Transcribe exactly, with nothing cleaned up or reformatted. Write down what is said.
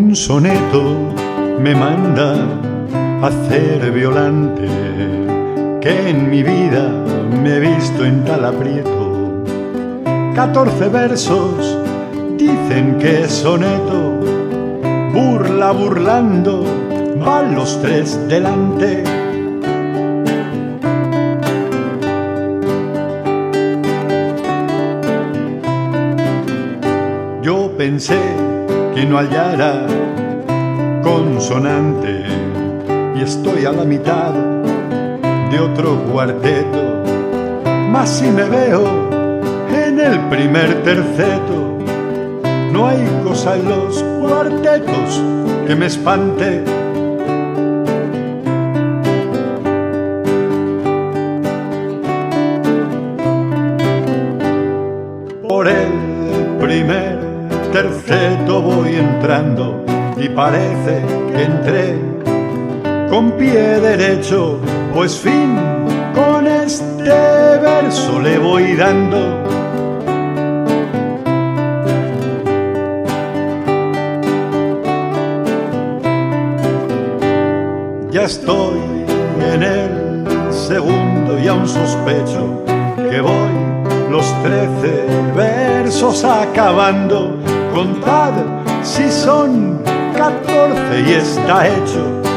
Un soneto me manda a hacer Violante, que en mi vida me he visto en tal aprieto. Catorce versos dicen que es soneto, burla burlando, van los tres delante. Yo pensé que no hallara consonante y estoy a la mitad de otro cuarteto, mas si me veo en el primer terceto, no hay cosa en los cuartetos que me espante. Por el primer terceto voy entrando y parece que entré con pie derecho, pues fin con este verso le voy dando. Ya estoy en el segundo y aún sospecho que voy los trece versos acabando. Contad si son catorce y está hecho.